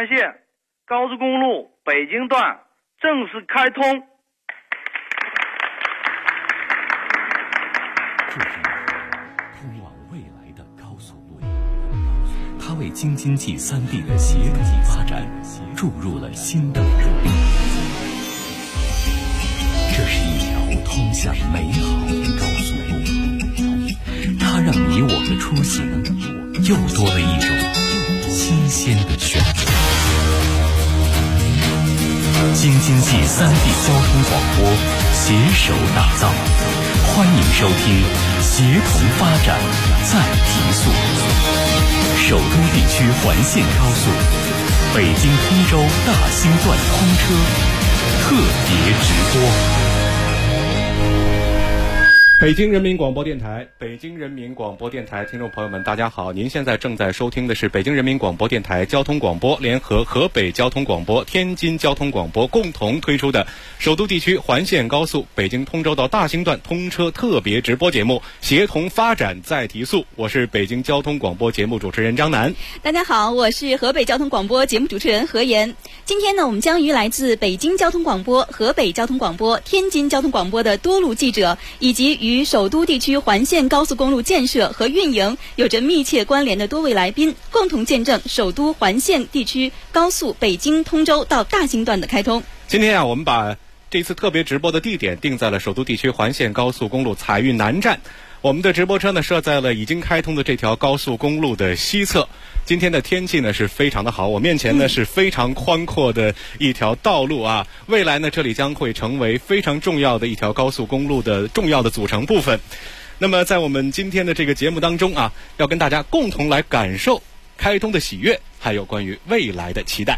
环线高速公路北京段正式开通。 这是通往未来的高速路，它为京津冀3地的协同发展注入了新的活力。这是一条通向美好的高速路，它让你我的出行又多了一种新鲜的选择。京津冀3地交通广播携手打造，欢迎收听协同发展再提速。首都地区环线高速北京通州大兴段通车特别直播。 北京人民广播电台，北京人民广播电台听众朋友们，大家好！您现在正在收听的是北京人民广播电台交通广播联合河北交通广播、天津交通广播共同推出的首都地区环线高速北京通州到大兴段通车特别直播节目《协同发展再提速》。我是北京交通广播节目主持人张楠。 大家好，我是河北交通广播节目主持人何岩。今天呢，我们将与来自北京交通广播、河北交通广播、天津交通广播的多路记者，以及与首都地区环线高速公路建设和运营有着密切关联的多位来宾，共同见证首都环线地区高速北京通州到大兴段的开通。 今天啊，我们把这次特别直播的地点定在了首都地区环线高速公路采运南站。我们的直播车呢设在了已经开通的这条高速公路的西侧。今天的天气呢是非常的好，我面前呢是非常宽阔的一条道路啊。未来呢这里将会成为非常重要的一条高速公路的重要的组成部分。那么在我们今天的这个节目当中啊，要跟大家共同来感受开通的喜悦，还有关于未来的期待。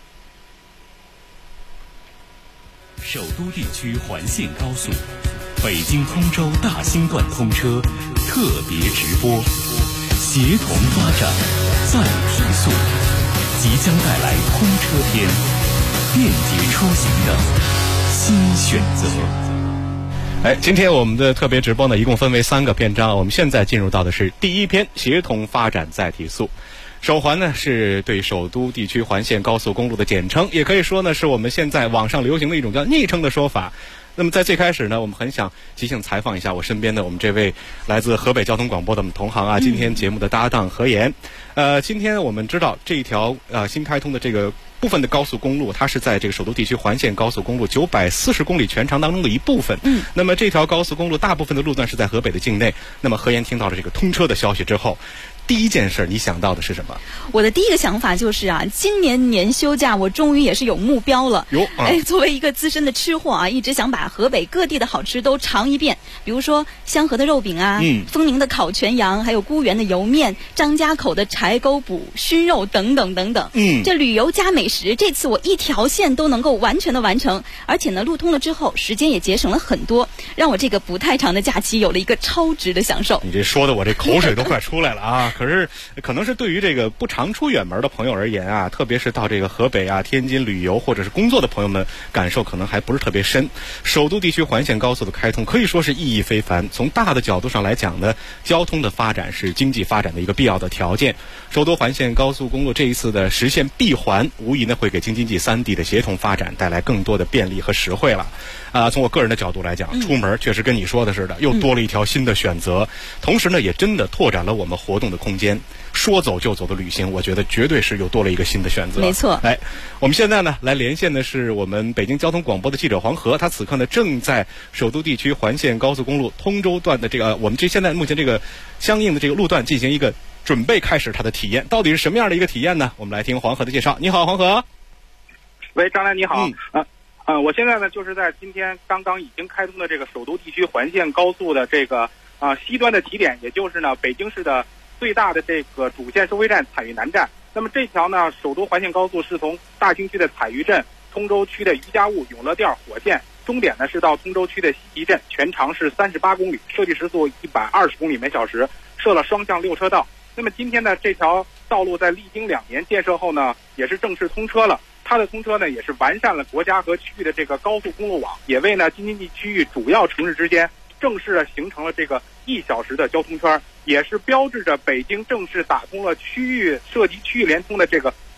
首都地区环线高速北京通州大兴段通车特别直播，协同发展再提速，即将带来通车篇，便捷出行的新选择。 今天我们的特别直播呢，一共分为3个篇章。我们现在进入到的是第1篇，协同发展再提速。首环呢是对首都地区环线高速公路的简称，也可以说呢是我们现在网上流行的一种叫昵称的说法。那么在最开始呢，我们很想即兴采访一下我身边的我们这位来自河北交通广播的我们同行啊，今天节目的搭档何岩。今天我们知道这一条新开通的这个部分的高速公路，它是在这个首都地区环线高速公路940公里全长当中的一部分。那么这条高速公路大部分的路段是在河北的境内。那么何岩听到了这个通车的消息之后，第一件事你想到的是什么？ 我的第一个想法就是啊，今年年休假我终于也是有目标了。作为一个资深的吃货啊，一直想把河北各地的好吃都尝一遍，比如说香河的肉饼啊，丰宁的烤全羊，还有沽源的油面，张家口的柴沟补熏肉等等等等。这旅游加美食，这次我一条线都能够完全的完成，而且呢，路通了之后，时间也节省了很多，让我这个不太长的假期有了一个超值的享受。 你这说的我这口水都快出来了啊！可能是对于这个不常出远门的朋友而言啊，特别是到这个河北啊、天津旅游或者是工作的朋友们，感受可能还不是特别深。首都地区环线高速的开通可以说是意义非凡。从大的角度上来讲呢，交通的发展是经济发展的一个必要的条件。首都环线高速公路这一次的实现闭环，无疑呢会给京津冀3地的协同发展带来更多的便利和实惠了。从我个人的角度来讲，出门确实跟你说的似的，又多了一条新的选择，同时呢也真的拓展了我们活动的空间。说走就走的旅行，我觉得绝对是又多了一个新的选择。 没错。 我们现在呢来连线的是我们北京交通广播的记者黄河，他此刻呢正在首都地区环线高速公路通州段的这个我们现在目前这个相应的这个路段进行一个准备开始他的体验，到底是什么样的一个体验呢？我们来听黄河的介绍。你好，黄河。 喂，张楠你好。我现在呢就是在今天刚刚已经开通的这个首都地区环线高速的这个西端的起点，也就是呢北京市的最大的这个主线收费站采运南站。那么这条呢首都环线高速是从大兴区的采鱼镇、通州区的余家坞、永乐店火线，终点呢是到通州区的西集镇，全长是38公里，设计时速120公里每小时，设了双向6车道。那么今天呢这条道路在历经2年建设后呢，也是正式通车了。它的通车呢，也是完善了国家和区域的这个高速公路网，也为呢京津冀区域主要城市之间正式形成了这个1小时的交通圈，也是标志着北京正式打通了区域涉及区域联通的这个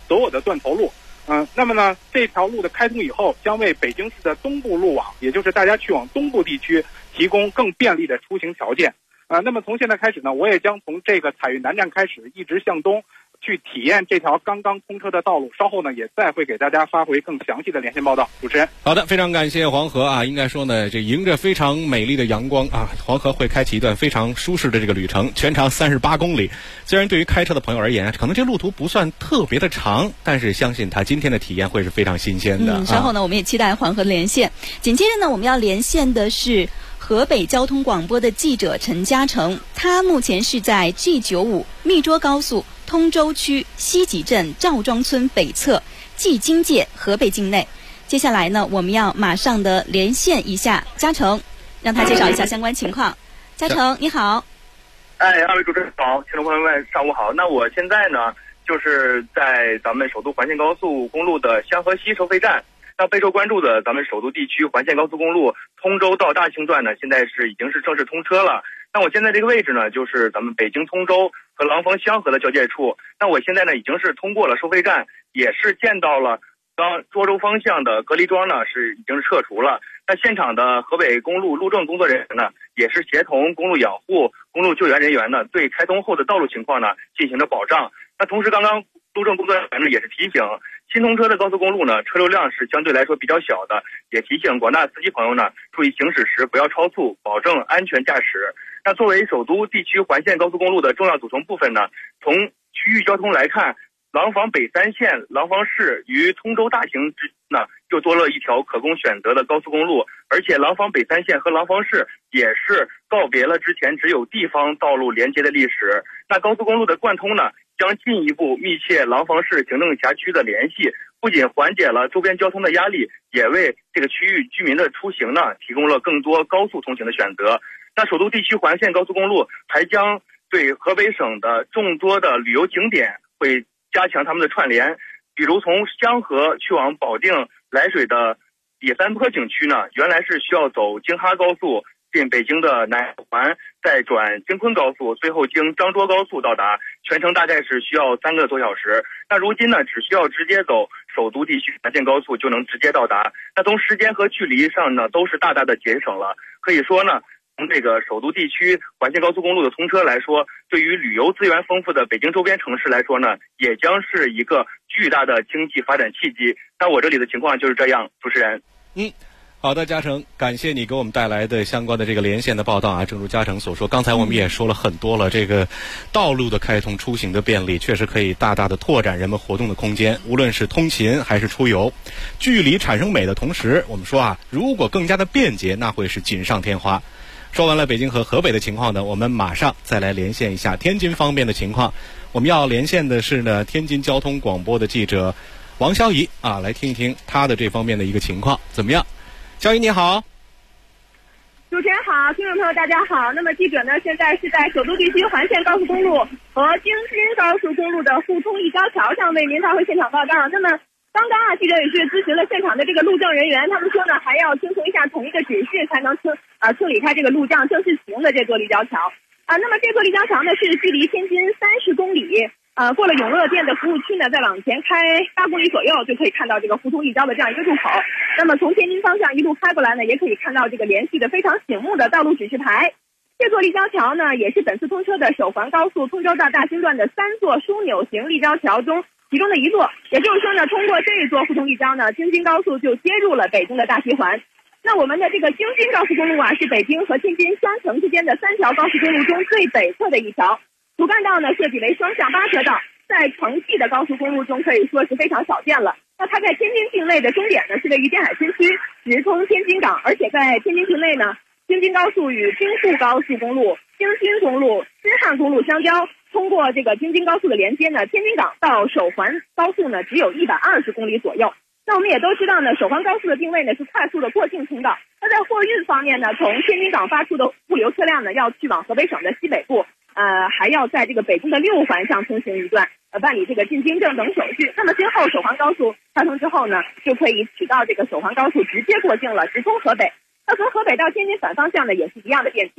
所有的断头路。那么呢，这条路的开通以后，将为北京市的东部路网，也就是大家去往东部地区提供更便利的出行条件。那么从现在开始呢，我也将从这个彩云南站开始，一直向东去体验这条刚刚通车的道路。稍后呢，也再会给大家发回更详细的连线报道。主持人， 好的，非常感谢黄河啊！应该说呢，这迎着非常美丽的阳光啊，黄河会开启一段非常舒适的这个旅程，全长38公里。虽然对于开车的朋友而言，可能这路途不算特别的长，但是相信他今天的体验会是非常新鲜的。 稍后呢，我们也期待黄河的连线。紧接着呢，我们要连线的是河北交通广播的记者陈嘉诚，他目前是在 G95 密涿高速通州区西集镇赵庄村北侧蓟京界河北境内。接下来呢，我们要马上的连线一下嘉诚，让他介绍一下相关情况。嘉诚，你好。 二位主持人好，听众朋友们上午好。那我现在呢，就是在咱们首都环线高速公路的香河西收费站。那备受关注的咱们首都地区环线高速公路通州到大兴段呢，现在已经是正式通车了。那我现在这个位置呢，就是咱们北京通州和廊坊香河的交界处。那我现在呢，已经是通过了收费站，也是见到了涿州方向的隔离桩呢，已经是撤除了。那现场的河北公路路政工作人员呢，也是协同公路养护、公路救援人员呢，对开通后的道路情况呢进行着保障。那同时，刚刚路政工作人员呢也是提醒，新通车的高速公路呢，车流量是相对来说比较小的，也提醒广大司机朋友呢，注意行驶时不要超速，保证安全驾驶。那作为首都地区环线高速公路的重要组成部分呢，从区域交通来看，廊坊北3线廊坊市与通州大兴之呢，又多了一条可供选择的高速公路，而且廊坊北3线和廊坊市也是告别了之前只有地方道路连接的历史。那高速公路的贯通呢，将进一步密切廊坊市行政辖区的联系，不仅缓解了周边交通的压力，也为这个区域居民的出行呢提供了更多高速通行的选择。那首都地区环线高速公路还将对河北省的众多的旅游景点会加强他们的串联，比如从香河去往保定涞水的野三坡景区呢，原来是需要走京哈高速进北京的南环，再转京昆高速，最后经张涿高速到达，全程大概是需要3个多小时。那如今呢，只需要直接走首都地区环线高速就能直接到达，那从时间和距离上呢，都是大大的节省了。可以说呢，从这个首都地区环线高速公路的通车来说，对于旅游资源丰富的北京周边城市来说呢，也将是一个巨大的经济发展契机。那我这里的情况就是这样，主持人。 好的，嘉诚，感谢你给我们带来的相关的这个连线的报道啊。正如嘉诚所说，刚才我们也说了很多了，这个道路的开通、出行的便利，确实可以大大的拓展人们活动的空间，无论是通勤还是出游。距离产生美的同时，我们说啊，如果更加的便捷，那会是锦上添花。说完了北京和河北的情况呢，我们马上再来连线一下天津方面的情况。我们要连线的是呢，天津交通广播的记者王潇怡啊，来听一听他的这方面的一个情况怎么样。小怡你好。 主持人好，听众朋友大家好。那么记者呢，现在是在首都地区环线高速公路和京津高速公路的互通立交桥上为您发回现场报道。那么刚刚记者也是咨询了现场的这个路政人员，他们说呢，还要听从一下统一的指示，才能处理开这个路障，正式启用的这座立交桥。那么这座立交桥呢，是距离天津30公里。过了永乐店的服务区呢，再往前开8公里左右，就可以看到这个互通立交的这样一个入口。那么从天津方向一路开过来呢，也可以看到这个连续的非常醒目的道路指示牌。这座立交桥呢，也是本次通车的首环高速通州到大兴段的3座枢纽型立交桥中其中的一座。也就是说呢，通过这一座互通立交呢，京津高速就接入了北京的大西环。那我们的这个京津高速公路啊，是北京和天津双城之间的3条高速公路中最北侧的一条。主干道呢设计为双向8车道，在城际的高速公路中可以说是非常少见了。那它在天津境内的终点呢是位于滨海新区，直通天津港，而且在天津境内呢，京津高速与京沪高速公路、京津公路、新汉公路相交。通过这个京津高速的连接呢，天津港到首环高速呢只有120公里左右。那我们也都知道呢，首环高速的定位呢是快速的过境通道。那在货运方面呢，从天津港发出的物流车辆呢，要去往河北省的西北部。还要在这个北京的6环上通行一段，办理这个进京证等手续。那么今后首环高速开通之后呢，就可以取到这个首环高速直接过境了，直通河北。那从河北到天津反方向呢，也是一样的便捷。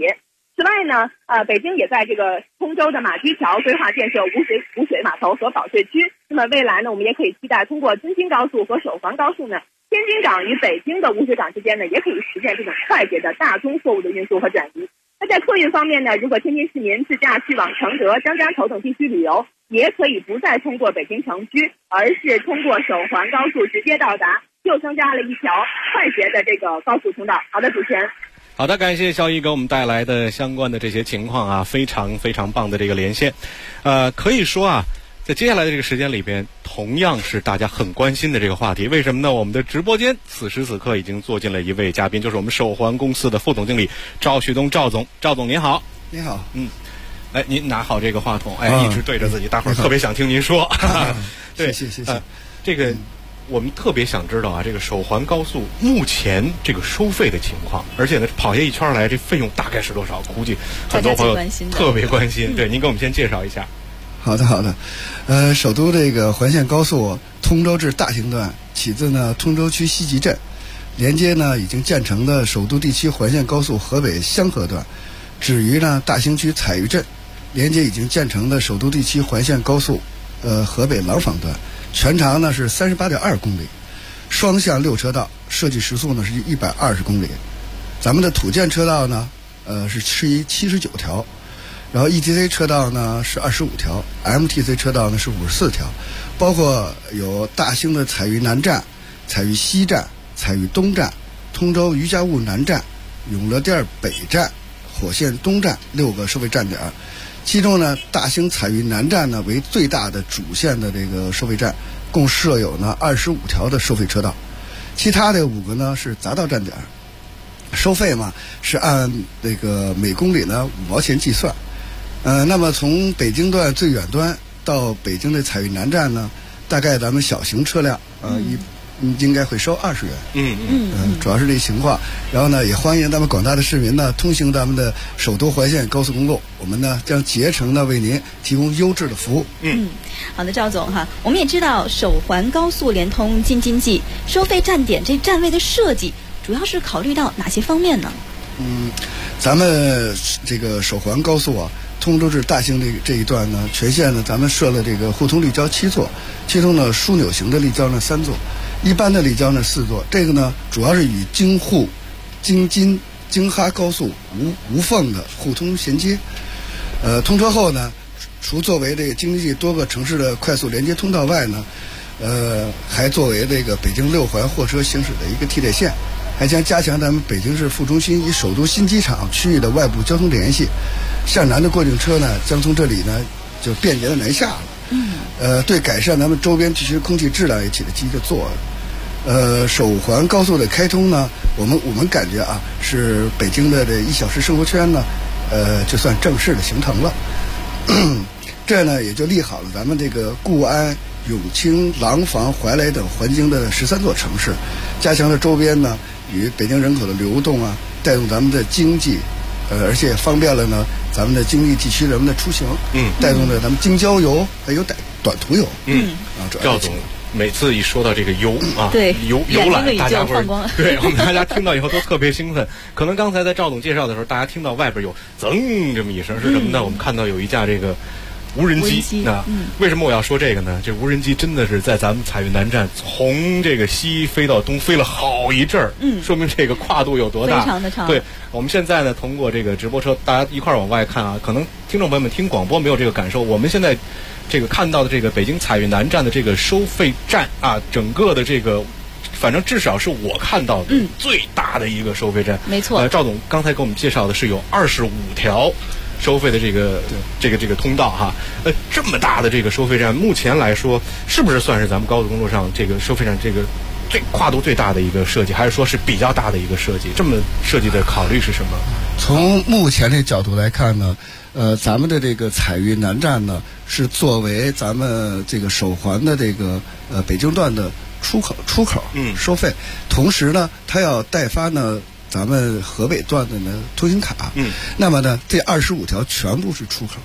此外呢，北京也在这个通州的马驹桥规划建设无水码头和保税区。那么未来呢，我们也可以期待通过京津高速和首环高速呢，天津港与北京的污水港之间呢，也可以实现这种快捷的大宗货物的运输和转移。那在客运方面呢，如果天津市民自驾去往承德、张家口等地区旅游，也可以不再通过北京城区，而是通过首环高速直接到达，又增加了一条快捷的这个高速通道。好的，主持人。 好的，感谢肖毅给我们带来的相关的这些情况啊，非常非常棒的这个连线。可以说啊，在接下来的这个时间里边，同样是大家很关心的这个话题。为什么呢？我们的直播间此时此刻已经坐进了一位嘉宾，就是我们首环公司的副总经理赵旭东赵总。赵总您好。 您好。 哎，您拿好这个话筒，一直对着自己，大伙儿特别想听您说。对， 谢谢。 这个我们特别想知道啊，这个首环高速目前这个收费的情况，而且呢，跑下一圈来，这费用大概是多少？估计很多朋友特别关心。对，您给我们先介绍一下。 好的。首都这个环线高速通州至大兴段，起自呢通州区西集镇，连接呢已经建成的首都地区环线高速河北香河段，止于呢大兴区采育镇，连接已经建成的首都地区环线高速河北廊坊段。全长呢是38.2公里，双向6车道，设计时速呢是120公里。咱们的土建车道呢，是79条，然后 ETC 车道呢是25条 ，MTC 车道呢是54条，包括有大兴的采育南站、采育西站、采育东站、通州余家坞南站、永乐店北站、火线东站6个收费站点。其中呢，大兴采育南站呢为最大的主线的这个收费站，共设有呢25条的收费车道，其他的5个呢是匝道站点。收费嘛是按这个每公里呢5毛钱计算。那么从北京段最远端到北京的采育南站呢，大概咱们小型车辆应该会收20元。主要是这情况。然后呢，也欢迎咱们广大的市民呢通行咱们的首都环线高速公路，我们呢将竭诚的为您提供优质的服务。 好的，赵总哈，我们也知道首环高速连通京津冀，收费站点这站位的设计主要是考虑到哪些方面呢？ 咱们这个首环高速啊，通州至大兴这一段呢，全线呢咱们设了这个互通立交7座，其中呢枢纽型的立交呢3座。一般的立交呢4座，这个呢主要是与京沪、京津、京哈高速无缝的互通衔接。通车后呢，除作为这个京津冀多个城市的快速连接通道外呢，还作为这个北京6环货车行驶的一个替代线，还将加强咱们北京市副中心与首都新机场区域的外部交通联系。向南的过境车呢，将从这里呢就便捷的南下了。对改善咱们周边地区空气质量也起了积极的作用。首环高速的开通呢，我们感觉啊，是北京的这1小时生活圈呢，就算正式的形成了。这呢也就利好了咱们这个固安、永清、廊坊、怀来等环京的13座城市，加强了周边呢与北京人口的流动啊，带动咱们的经济，而且方便了呢咱们的经济地区人们的出行，带动了咱们京郊游还有短途游。 赵总每次一说到这个游啊， 对游览，大家对我们大家听到以后都特别兴奋。可能刚才在赵总介绍的时候，大家听到外边有噌这么一声是什么呢？我们看到有一架这个无人机。那为什么我要说这个呢？这无人机真的是在咱们采育南站从这个西飞到东飞了好一阵儿，说明这个跨度有多大， 非常的长。 对，我们现在呢通过这个直播车，大家一块儿往外看啊，可能听众朋友们听广播没有这个感受，我们现在这个看到的这个北京采育南站的这个收费站啊，整个的这个，反正至少是我看到的最大的一个收费站。 没错。 赵总刚才给我们介绍的是有25条收费的这个通道哈。这么大的这个收费站，目前来说是不是算是咱们高速公路上这个收费站这个跨度最大的一个设计，还是说是比较大的一个设计？这么设计的考虑是什么？ 从目前的角度来看呢，咱们的这个采育南站呢，是作为咱们这个首环的这个北京段的出口收费，同时呢，它要代发呢咱们河北段的呢通行卡。那么呢，这25条全部是出口。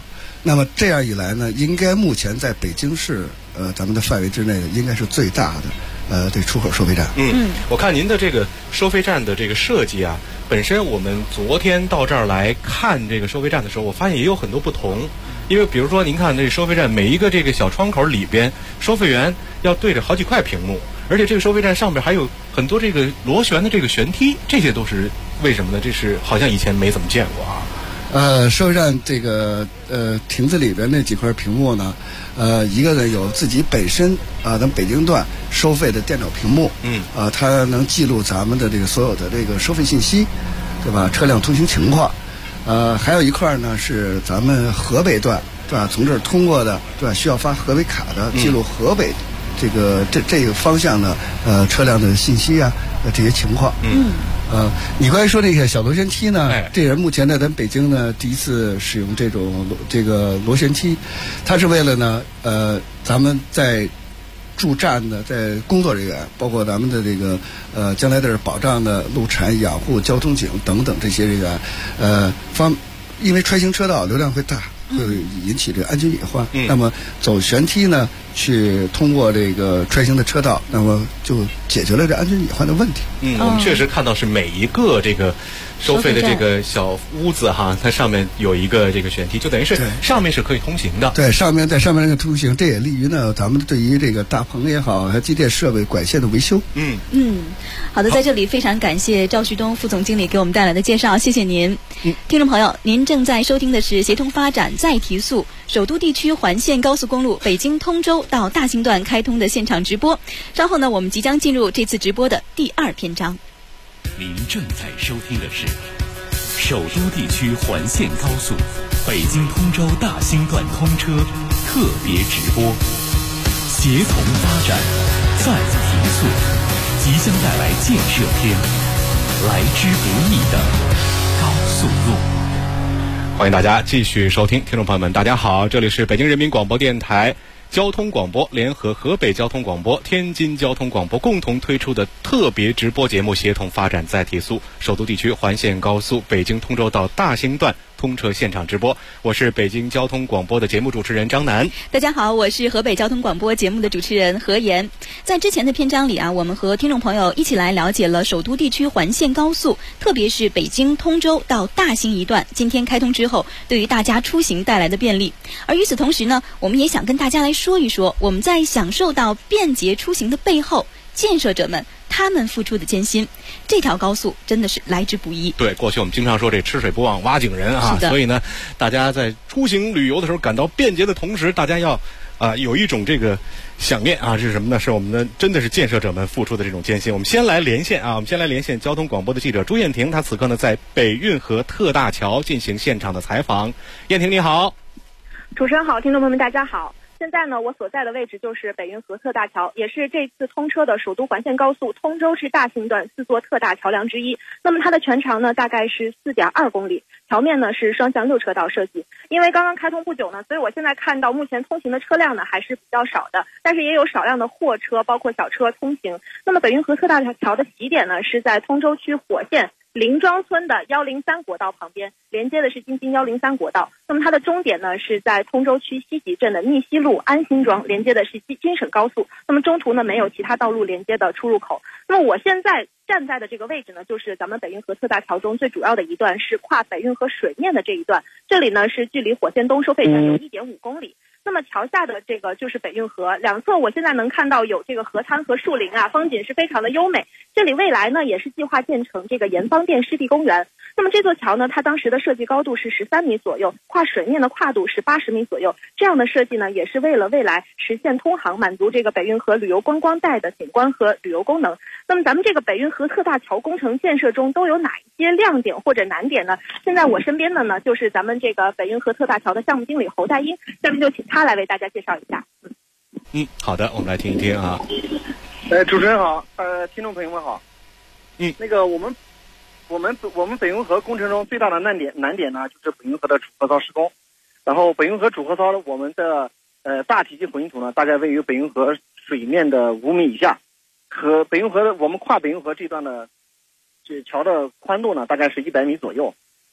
那么这样一来呢，应该目前在北京市咱们的范围之内，应该是最大的这出口收费站。 我看您的这个收费站的这个设计啊，本身我们昨天到这儿来看这个收费站的时候，我发现也有很多不同。因为比如说您看这收费站每一个这个小窗口里边，收费员要对着好几块屏幕，而且这个收费站上边还有很多这个螺旋的这个旋梯，这些都是为什么呢？这是好像以前没怎么见过啊。 收费站这个亭子里边那几块屏幕呢，一个呢有自己本身咱们北京段收费的电脑屏幕，它能记录咱们的这个所有的这个收费信息，对吧？车辆通行情况。还有一块呢是咱们河北段，对吧？从这儿通过的，对吧？需要发河北卡的，记录河北这个方向的车辆的信息啊，这些情况。你刚才说这个小螺旋梯呢，这也是目前在咱北京呢第一次使用这个螺旋梯，它是为了呢咱们在驻站的在工作人员，包括咱们的这个将来的保障的路权养护、交通警等等这些人员，因为穿行车道流量会大，会引起这个安全隐患。那么走旋梯呢，去通过这个穿行的车道，那么就解决了这安全隐患的问题。 我们确实看到是每一个这个收费的这个小屋子哈，它上面有一个这个旋梯，就等于是上面是可以通行的。 对，上面那个通行，这也利于呢咱们对于这个大棚也好，还有机电设备管线的维修。 好的，在这里非常感谢赵旭东副总经理给我们带来的介绍，谢谢您。听众朋友，您正在收听的是协同发展再提速首都地区环线高速公路北京通州到大兴段开通的现场直播。稍后呢，我们即将进入这次直播的第2篇章。 您正在收听的是首都地区环线高速北京通州大兴段通车特别直播，协同发展再提速，即将带来建设篇，来之不易的高速路。 欢迎大家继续收听，听众朋友们大家好，这里是北京人民广播电台交通广播联合河北交通广播、天津交通广播共同推出的特别直播节目协同发展再提速首都地区环线高速北京通州到大兴段通车现场直播。我是北京交通广播的节目主持人张楠。 大家好，我是河北交通广播节目的主持人何岩。在之前的篇章里啊，我们和听众朋友一起来了解了首都地区环线高速，特别是北京通州到大兴一段今天开通之后对于大家出行带来的便利。而与此同时呢，我们也想跟大家来说一说我们在享受到便捷出行的背后，建设者们他们付出的艰辛。这条高速真的是来之不易。 对，过去我们经常说这吃水不忘挖井人啊，所以呢，大家在出行旅游的时候感到便捷的同时，大家要有一种这个想念啊，是什么呢？是我们的真的是建设者们付出的这种艰辛。我们先来连线交通广播的记者朱艳婷，她此刻呢在北运河特大桥进行现场的采访。艳婷你好。 主持人好，听众朋友们大家好。现在呢，我所在的位置就是北运河特大桥，也是这次通车的首都环线高速通州至大兴段4座特大桥梁之一。那么它的全长呢，大概是4.2公里，桥面呢是双向6车道设计。因为刚刚开通不久呢，所以我现在看到目前通行的车辆呢还是比较少的，但是也有少量的货车包括小车通行。那么北运河特大桥的起点呢是在通州区火线林庄村的103国道旁边，连接的是京津103国道。那么它的终点呢是在通州区西集镇的密西路安新庄，连接的是京沈高速。那么中途呢没有其他道路连接的出入口。那么我现在站在的这个位置呢，就是咱们北运河特大桥中最主要的一段，是跨北运河水面的这一段。这里呢是距离火线东收费站有1.5公里。那么桥下的这个就是北运河，两侧我现在能看到有这个河滩和树林啊，风景是非常的优美。这里未来呢也是计划建成这个盐坊店湿地公园。那么这座桥呢，它当时的设计高度是13米左右，跨水面的跨度是80米左右。这样的设计呢，也是为了未来实现通航，满足这个北运河旅游观光带的景观和旅游功能。那么咱们这个北运河特大桥工程建设中都有哪一些亮点或者难点呢？现在我身边的呢，就是咱们这个北运河特大桥的项目经理侯大英，下面就请他来为大家介绍一下。 好的，我们来听一听啊。 主持人好，听众朋友们好。那个我们北运河工程中最大的难点呢，就是北运河的主河槽施工。然后北运河主河槽我们的大体积混凝土呢，大概位于北运河水面的5米以下。和北运河的我们跨北运河这段的这桥的宽度呢，大概是100米左右。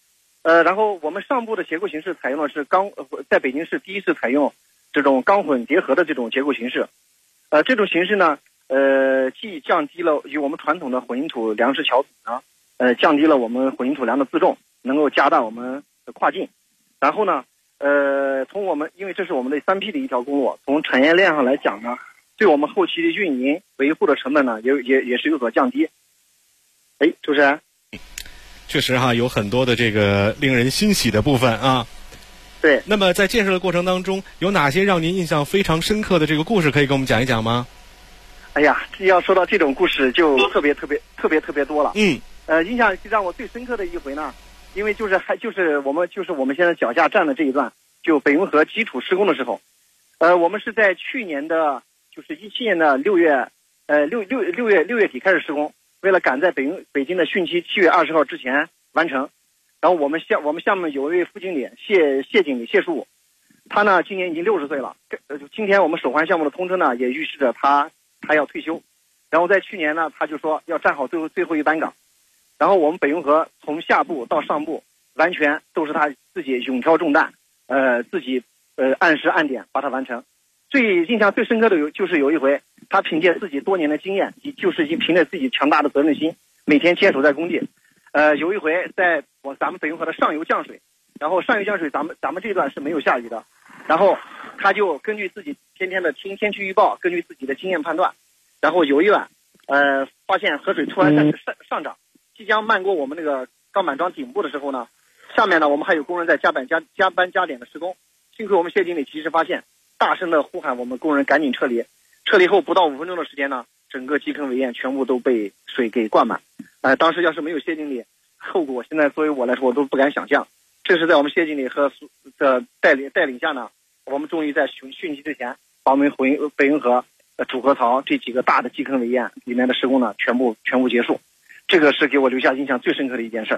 然后我们上部的结构形式采用的是在北京市第一次采用这种钢混结合的这种结构形式。这种形式呢，既降低了与我们传统的混凝土梁式桥呢，降低了我们混凝土梁的自重，能够加大我们的跨境。然后呢，因为这是我们的3P 的一条公路，从产业链上来讲呢，对我们后期的运营维护的成本呢，也是有所降低。主持人。 确实哈，有很多的这个令人欣喜的部分啊。 对。 那么在建设的过程当中，有哪些让您印象非常深刻的这个故事，可以给我们讲一讲吗？ 哎呀，要说到这种故事，就特别多了。印象让我最深刻的一回呢，因为就是我们现在脚下站的这一段，就北运河基础施工的时候，我们是在去年的，就是17年的6月底开始施工。为了赶在北京的汛期7月20号之前完成，然后我们项目有一位副经理谢经理谢书武，他呢今年已经60岁了。今天我们首环项目的通车呢，也预示着他要退休。然后在去年呢，他就说要站好最后一班岗。然后我们北运河从下部到上部完全都是他自己勇挑重担，自己按时按点把它完成。印象最深刻的就是有一回，他凭借自己多年的经验，就是凭着自己强大的责任心，每天坚守在工地。有一回在咱们北运河的上游降水，然后上游降水咱们这段是没有下雨的，然后他就根据自己天天的听天气预报，根据自己的经验判断，然后有一晚发现河水突然开始上涨，即将漫过我们那个钢板桩顶部的时候呢，下面呢我们还有工人在加班加点的施工，幸亏我们谢经理及时发现，大声的呼喊我们工人赶紧撤离。撤离后不到5分钟的时间呢，整个基坑围堰全部都被水给灌满。当时要是没有谢经理，后果现在作为我来说我都不敢想象。这是在我们谢经理和的带领下呢，我们终于在汛期之前，把我们北运河主河槽这几个大的基坑围堰里面的施工呢全部结束。这个是给我留下印象最深刻的一件事。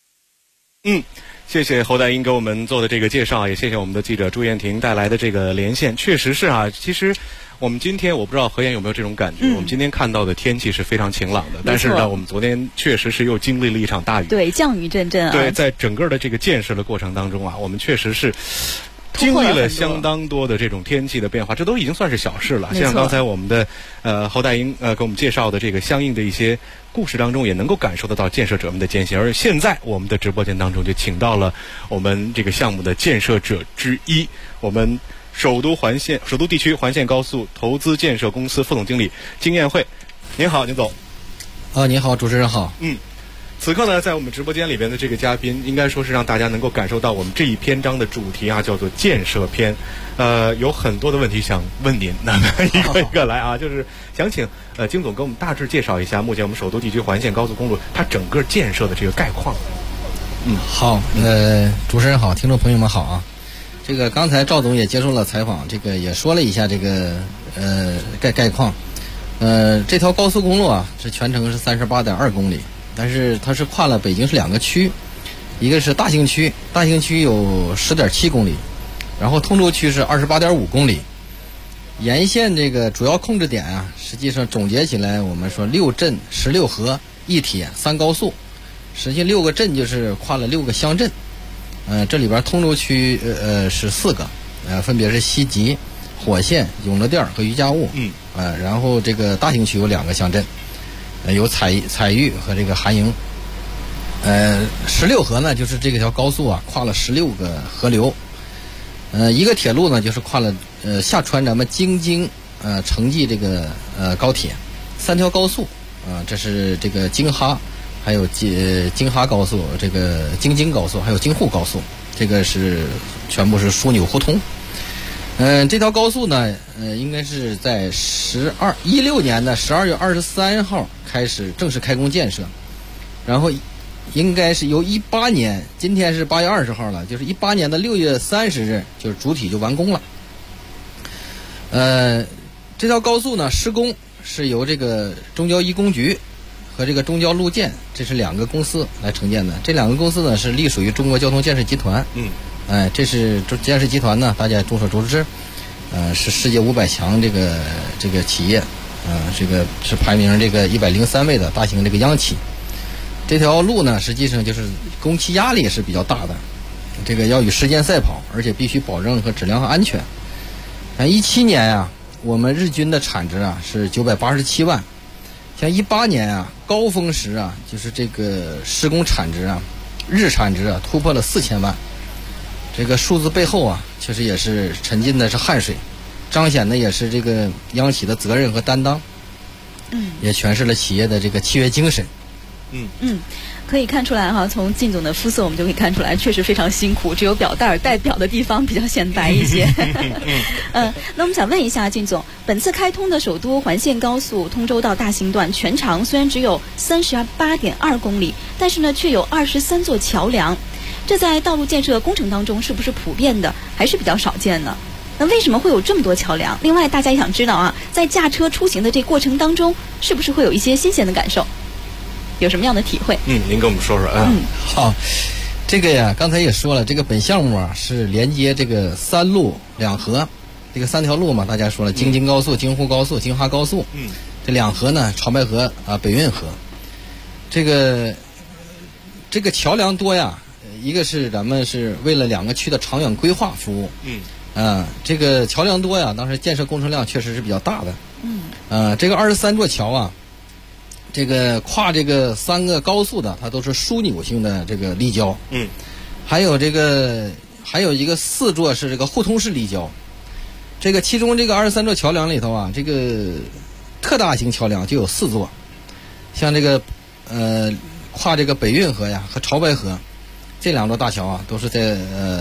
谢谢侯代英给我们做的这个介绍，也谢谢我们的记者朱艳婷带来的这个连线。确实是啊，其实我们今天我不知道何燕有没有这种感觉，我们今天看到的天气是非常晴朗的，但是呢，我们昨天确实是又经历了一场大雨， 对，降雨阵阵啊。 对，在整个的这个建设的过程当中啊，我们确实是经历了相当多的这种天气的变化，这都已经算是小事了。像刚才我们的侯代英给我们介绍的这个相应的一些故事当中，也能够感受得到建设者们的艰辛。而现在我们的直播间当中就请到了我们这个项目的建设者之一，我们首都地区环线高速投资建设公司副总经理金艳慧。您好，宁总。 您好，主持人好。 此刻呢，在我们直播间里边的这个嘉宾，应该说是让大家能够感受到我们这一篇章的主题啊，叫做建设篇。有很多的问题想问您，那么一个一个来啊，就是想请金总给我们大致介绍一下目前我们首都地区环线高速公路它整个建设的这个概况。 好，主持人好，听众朋友们好啊。这个刚才赵总也接受了采访，这个也说了一下这个概况。这条高速公路啊，这全程是38.2公里。但是它是跨了北京市2个区，一个是大兴区，大兴区有10.7公里，然后通州区是28.5公里。沿线这个主要控制点啊，实际上总结起来，我们说6镇16河1铁3高速，实际6个镇就是跨了6个乡镇。这里边通州区是4个，分别是西集、火线、永乐店和余家坞。然后这个大兴区有2个乡镇。有彩玉和这个韩营，16河呢，就是这条高速啊，跨了16个河流，一个铁路呢，就是跨了下穿咱们京津城际这个高铁，3条高速这是这个京哈，还有京哈高速，这个京津高速，还有京沪高速，这个是全部是枢纽互通。这条高速呢，应该是在16年的12月23号开始正式开工建设，然后应该是由18年，今天是8月20号了，就是18年的6月30日，就是主体就完工了。这条高速呢，施工是由这个中交一工局和这个中交路建，这是2个公司来承建的。这2个公司呢是隶属于中国交通建设集团。这是建设集团呢，大家众所周知，是世界500强这个企业，这个是排名这个103位的大型这个央企。 这条路呢，实际上就是工期压力是比较大的，这个要与时间赛跑，而且必须保证和质量和安全。17年啊，我们日均的产值啊是987万，像18年啊高峰时啊，就是这个施工产值啊，日产值啊突破了4000万。这个数字背后啊，确实也是沉浸的是汗水，彰显的也是这个央企的责任和担当，也诠释了企业的这个契约精神。 可以看出来哈，从靳总的肤色我们就可以看出来，确实非常辛苦，只有表带带表的地方比较显白一些。那我们想问一下靳总，本次开通的首都环线高速通州到大兴段，全长虽然只有38.2公里，但是呢却有23座桥梁，这在道路建设工程当中是不是普遍的，还是比较少见呢？那为什么会有这么多桥梁？另外大家也想知道啊，在驾车出行的这过程当中，是不是会有一些新鲜的感受？有什么样的体会？ 您跟我们说说啊。 好，这个呀，刚才也说了，这个本项目啊是连接这个3路2河，这个3条路嘛，大家说了，京津高速、京沪高速、京哈高速。这2河呢，潮白河啊、北运河。这个桥梁多呀，一个是咱们是为了2个区的长远规划服务。这个桥梁多呀，当时建设工程量确实是比较大的。这个23座桥啊。这个跨这个3个高速的，它都是枢纽性的这个立交。还有一个4座是这个互通式立交。这个其中这个23座桥梁里头啊，这个特大型桥梁就有4座，像这个跨这个北运河呀和潮白河这2座大桥啊，都是在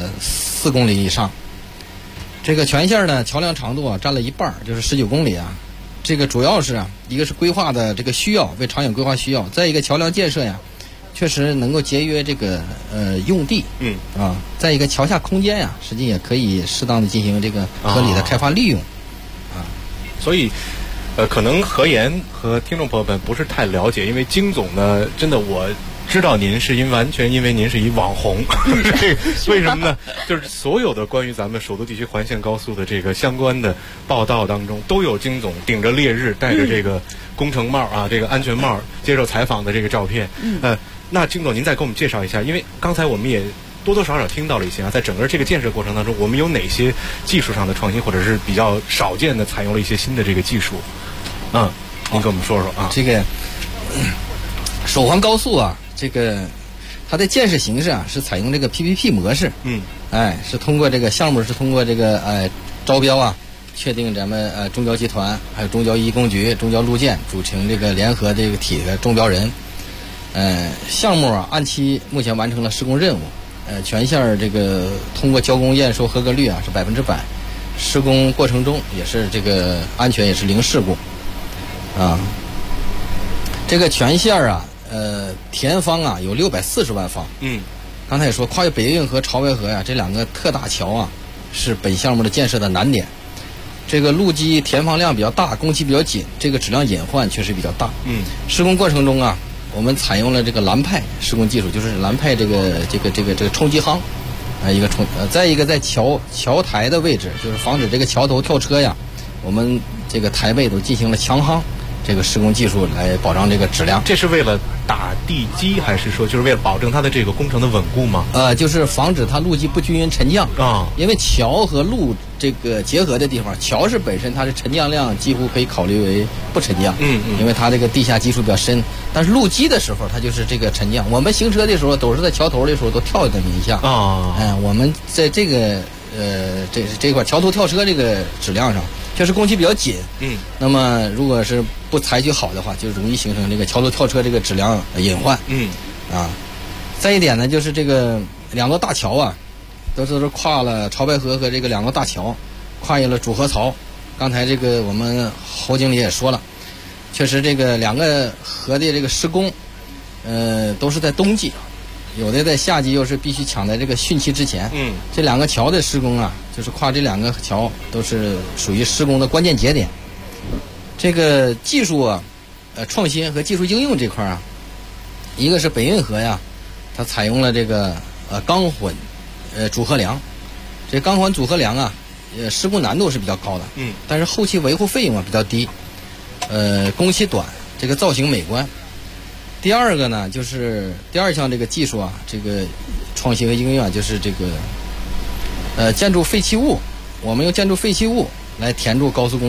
4公里以上。这个全线呢桥梁长度啊占了一半，就是19公里啊。这个主要是啊，一个是规划的这个需要，为长远规划需要；再一个桥梁建设呀，确实能够节约这个用地。再一个桥下空间呀，实际也可以适当的进行这个合理的开发利用。 所以可能何言和听众朋友们不是太了解，因为金总呢，真的我知道您是完全因为您是一网红，为什么呢？就是所有的关于咱们首都地区环线高速的这个相关的报道当中，都有金总顶着烈日，戴着这个工程帽啊，这个安全帽接受采访的这个照片。那金总您再给我们介绍一下，因为刚才我们也多多少少听到了一些啊，在整个这个建设过程当中，我们有哪些技术上的创新，或者是比较少见的采用了一些新的这个技术？您跟我们说说啊。 这个首环高速啊。这个它的建设形式啊是采用这个 PPP 模式。是通过这个项目是通过这个招标啊，确定咱们中交集团还有中交一工局、中交路建组成这个联合这个体的中标人。项目啊按期目前完成了施工任务，全线这个通过交工验收合格率啊是100%，施工过程中也是这个安全也是零事故。这个全线啊。田方啊有640万方。刚才也说，跨越北运河、潮白河呀，这2个特大桥啊，是本项目的建设的难点。这个路基田方量比较大，工期比较紧，这个质量隐患确实比较大。施工过程中啊，我们采用了这个蓝派施工技术，就是蓝派这个冲击夯，再一个在桥台的位置，就是防止这个桥头跳车呀，我们这个台背都进行了强夯。这个施工技术来保障这个质量。 这是为了打地基，还是说就是为了保证它的这个工程的稳固吗？ 就是防止它路基不均匀沉降啊。因为桥和路这个结合的地方，桥是本身它的沉降量几乎可以考虑为不沉降。因为它这个地下基础比较深，但是路基的时候它就是这个沉降。我们行车的时候都是在桥头的时候都跳那么一下啊。我们在这个这块桥头跳车这个质量上。确实工期比较紧，那么如果是不采取好的话，就容易形成这个桥头跳车这个质量隐患，再一点呢，就是这个2座大桥啊，都是跨了潮白河和这个2座大桥，跨越了主河槽。刚才这个我们侯经理也说了，确实这个2个河的这个施工，都是在冬季。有的在夏季又是必须抢在这个汛期之前。这2个桥的施工啊，就是跨这2个桥都是属于施工的关键节点。这个技术啊，创新和技术应用这块啊，一个是北运河呀，它采用了这个钢混主河梁。这钢混主河梁啊，施工难度是比较高的。但是后期维护费用啊比较低，工期短，这个造型美观。 第二个呢，就是第二项这个技术啊，这个创新和应用啊，就是这个建筑废弃物，我们用建筑废弃物来填筑高速公路。